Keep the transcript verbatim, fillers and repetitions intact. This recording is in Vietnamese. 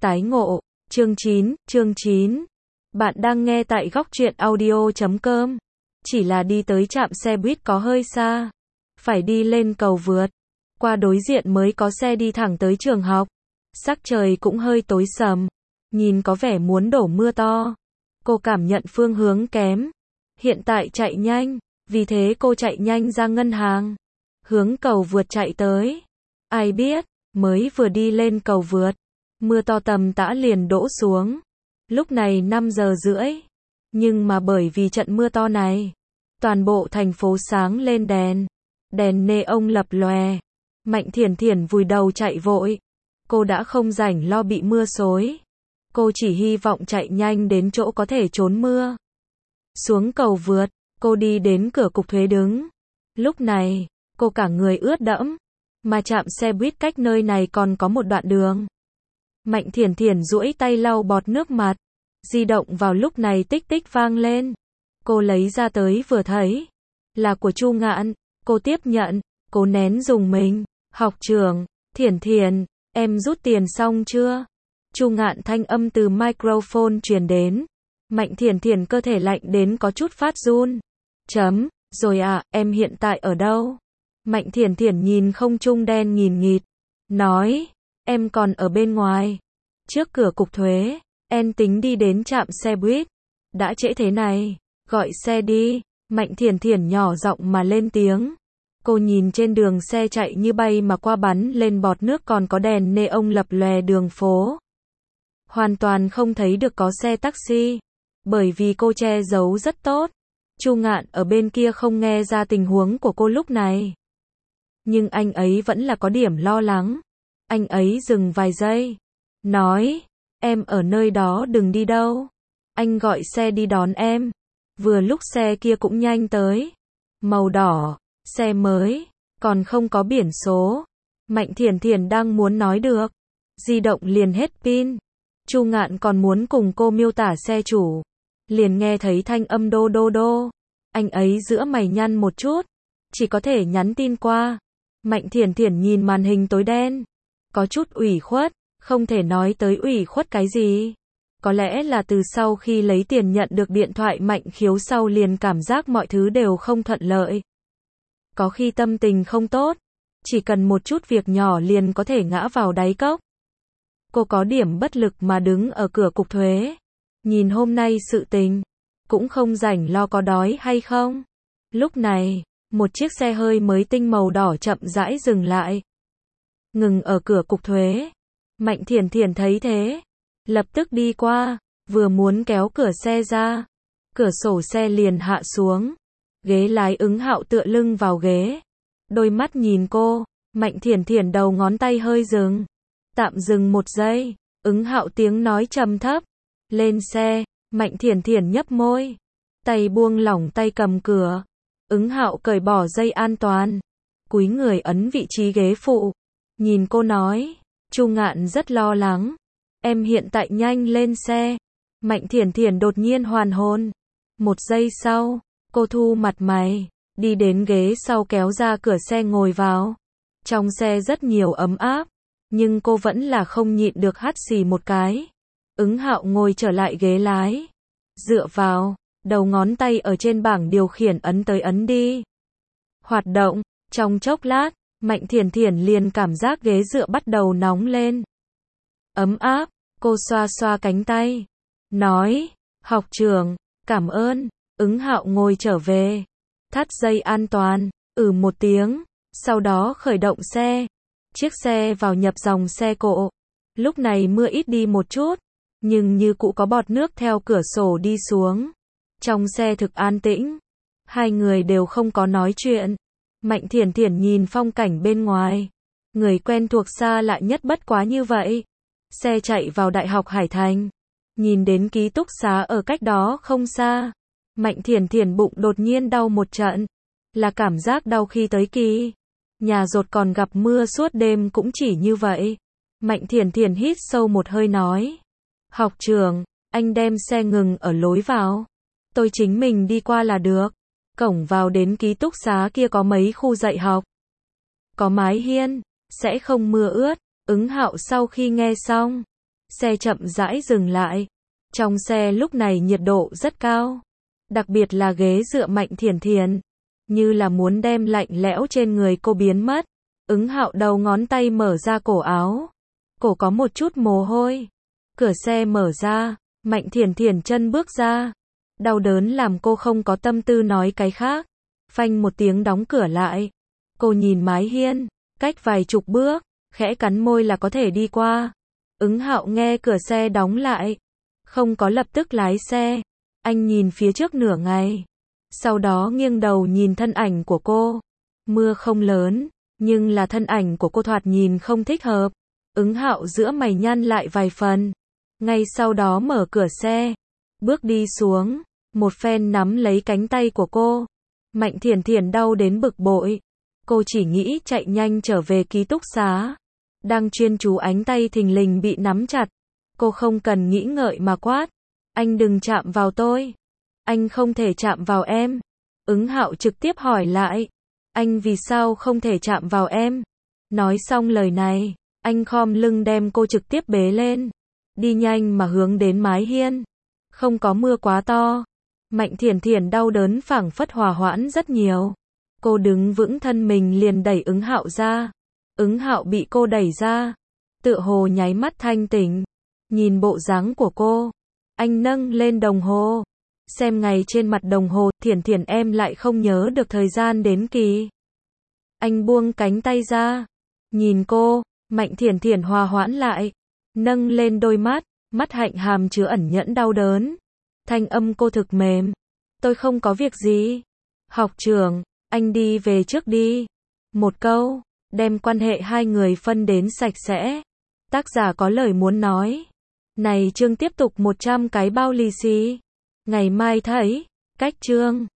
Tái ngộ, chương chín, chương chín. Bạn đang nghe tại góc truyện audio chấm com. Chỉ là đi tới trạm xe buýt có hơi xa. Phải đi lên cầu vượt. Qua đối diện mới có xe đi thẳng tới trường học. Sắc trời cũng hơi tối sầm. Nhìn có vẻ muốn đổ mưa to. Cô cảm nhận phương hướng kém. Hiện tại chạy nhanh. Vì thế cô chạy nhanh ra ngân hàng. Hướng cầu vượt chạy tới. Ai biết, mới vừa đi lên cầu vượt. Mưa to tầm tã liền đổ xuống. Lúc này năm giờ rưỡi. Nhưng mà bởi vì trận mưa to này, toàn bộ thành phố sáng lên đèn. Đèn neon lập lòe. Mạnh Thiển Thiển vùi đầu chạy vội. Cô đã không rảnh lo bị mưa xối. Cô chỉ hy vọng chạy nhanh đến chỗ có thể trốn mưa. Xuống cầu vượt, cô đi đến cửa cục thuế đứng. Lúc này, cô cả người ướt đẫm. Mà trạm xe buýt cách nơi này còn có một đoạn đường. Mạnh Thiển Thiển duỗi tay lau bọt nước mặt. Di động vào lúc này tích tích vang lên. Cô lấy ra tới vừa thấy. Là của Chu Ngạn. Cô tiếp nhận. Cô nén dùng mình. Học trưởng, Thiển Thiển, em rút tiền xong chưa? Chu Ngạn thanh âm từ microphone truyền đến. Mạnh Thiển Thiển cơ thể lạnh đến có chút phát run. Chấm, rồi à, em hiện tại ở đâu? Mạnh Thiển Thiển nhìn không trung đen nghìn nghịt. Nói, em còn ở bên ngoài. Trước cửa cục thuế, em tính đi đến trạm xe buýt. Đã trễ thế này, gọi xe đi. Mạnh Thiển Thiển nhỏ giọng mà lên tiếng. Cô nhìn trên đường xe chạy như bay mà qua bắn lên bọt nước còn có đèn neon lập lòe đường phố. Hoàn toàn không thấy được có xe taxi. Bởi vì cô che giấu rất tốt. Chu Ngạn ở bên kia không nghe ra tình huống của cô lúc này. Nhưng anh ấy vẫn là có điểm lo lắng. Anh ấy dừng vài giây. Nói, em ở nơi đó đừng đi đâu. Anh gọi xe đi đón em. Vừa lúc xe kia cũng nhanh tới. Màu đỏ, xe mới, còn không có biển số. Mạnh Thiển Thiển đang muốn nói được. Di động liền hết pin. Chu Ngạn còn muốn cùng cô miêu tả xe chủ. Liền nghe thấy thanh âm đô đô đô. Anh ấy giữa mày nhăn một chút. Chỉ có thể nhắn tin qua. Mạnh Thiển Thiển nhìn màn hình tối đen. Có chút ủy khuất. Không thể nói tới ủy khuất cái gì. Có lẽ là từ sau khi lấy tiền nhận được điện thoại Mạnh Khiếu sau liền cảm giác mọi thứ đều không thuận lợi. Có khi tâm tình không tốt. Chỉ cần một chút việc nhỏ liền có thể ngã vào đáy cốc. Cô có điểm bất lực mà đứng ở cửa cục thuế. Nhìn hôm nay sự tình. Cũng không rảnh lo có đói hay không. Lúc này, một chiếc xe hơi mới tinh màu đỏ chậm rãi dừng lại. Ngừng ở cửa cục thuế. Mạnh Thiển Thiển thấy thế. Lập tức đi qua. Vừa muốn kéo cửa xe ra. Cửa sổ xe liền hạ xuống. Ghế lái Ứng Hạo tựa lưng vào ghế. Đôi mắt nhìn cô. Mạnh Thiển Thiển đầu ngón tay hơi dừng. Tạm dừng một giây. Ứng Hạo tiếng nói trầm thấp. Lên xe. Mạnh Thiển Thiển nhấp môi. Tay buông lỏng tay cầm cửa. Ứng Hạo cởi bỏ dây an toàn. Cúi người ấn vị trí ghế phụ. Nhìn cô nói. Chu Ngạn rất lo lắng. Em hiện tại nhanh lên xe. Mạnh Thiển Thiển đột nhiên hoàn hồn. Một giây sau, cô thu mặt mày. Đi đến ghế sau kéo ra cửa xe ngồi vào. Trong xe rất nhiều ấm áp. Nhưng cô vẫn là không nhịn được hắt xì một cái. Ứng Hạo ngồi trở lại ghế lái. Dựa vào, đầu ngón tay ở trên bảng điều khiển ấn tới ấn đi. Hoạt động, trong chốc lát, Mạnh Thiển Thiển liền cảm giác ghế dựa bắt đầu nóng lên. Ấm áp, cô xoa xoa cánh tay. Nói, học trưởng, cảm ơn. Ứng Hạo ngồi trở về. Thắt dây an toàn, ừ một tiếng. Sau đó khởi động xe. Chiếc xe vào nhập dòng xe cộ. Lúc này mưa ít đi một chút. Nhưng như cũ có bọt nước theo cửa sổ đi xuống. Trong xe thực an tĩnh. Hai người đều không có nói chuyện. Mạnh Thiển Thiển nhìn phong cảnh bên ngoài. Người quen thuộc xa lạ nhất bất quá như vậy. Xe chạy vào Đại học Hải Thành. Nhìn đến ký túc xá ở cách đó không xa. Mạnh Thiển Thiển bụng đột nhiên đau một trận. Là cảm giác đau khi tới kỳ. Nhà rột còn gặp mưa suốt đêm cũng chỉ như vậy. Mạnh Thiển Thiển hít sâu một hơi nói. Học trưởng, anh đem xe ngừng ở lối vào. Tôi chính mình đi qua là được. Cổng vào đến ký túc xá kia có mấy khu dạy học. Có mái hiên, sẽ không mưa ướt. Ứng Hạo sau khi nghe xong, Xe chậm rãi dừng lại. Trong xe lúc này nhiệt độ rất cao. Đặc biệt là ghế dựa Mạnh Thiển Thiển. Như là muốn đem lạnh lẽo trên người cô biến mất. Ứng Hạo đầu ngón tay mở ra cổ áo. Cổ có một chút mồ hôi. Cửa xe mở ra. Mạnh Thiển Thiển chân bước ra. Đau đớn làm cô không có tâm tư nói cái khác. Phanh một tiếng đóng cửa lại. Cô nhìn mái hiên. Cách vài chục bước. Khẽ cắn môi là có thể đi qua. Ứng Hạo nghe cửa xe đóng lại. Không có lập tức lái xe. Anh nhìn phía trước nửa ngày. Sau đó nghiêng đầu nhìn thân ảnh của cô. Mưa không lớn. Nhưng là thân ảnh của cô thoạt nhìn không thích hợp. Ứng Hạo giữa mày nhăn lại vài phần. Ngay sau đó mở cửa xe. Bước đi xuống. Một phen nắm lấy cánh tay của cô. Mạnh Thiển Thiển đau đến bực bội. Cô chỉ nghĩ chạy nhanh trở về ký túc xá. Đang chuyên chú ánh tay thình lình bị nắm chặt. Cô không cần nghĩ ngợi mà quát. Anh đừng chạm vào tôi. Anh không thể chạm vào em. Ứng Hạo trực tiếp hỏi lại. Anh vì sao không thể chạm vào em? Nói xong lời này, anh khom lưng đem cô trực tiếp bế lên. Đi nhanh mà hướng đến mái hiên. Không có mưa quá to. Mạnh Thiển Thiển đau đớn phảng phất hòa hoãn rất nhiều. Cô đứng vững thân mình liền đẩy Ứng Hạo ra. Ứng Hạo bị cô đẩy ra. Tựa hồ nháy mắt thanh tỉnh. Nhìn bộ dáng của cô. Anh nâng lên đồng hồ. Xem ngày trên mặt đồng hồ, Thiển Thiển em lại không nhớ được thời gian đến kỳ. Anh buông cánh tay ra. Nhìn cô, Mạnh Thiển Thiển hòa hoãn lại. Nâng lên đôi mắt, mắt hạnh hàm chứa ẩn nhẫn đau đớn. Thanh âm cô thực mềm. Tôi không có việc gì. Học trưởng, anh đi về trước đi. Một câu, đem quan hệ hai người phân đến sạch sẽ. Tác giả có lời muốn nói. Này chương tiếp tục một trăm cái bao lì xì. Ngày mai thấy. Cách chương.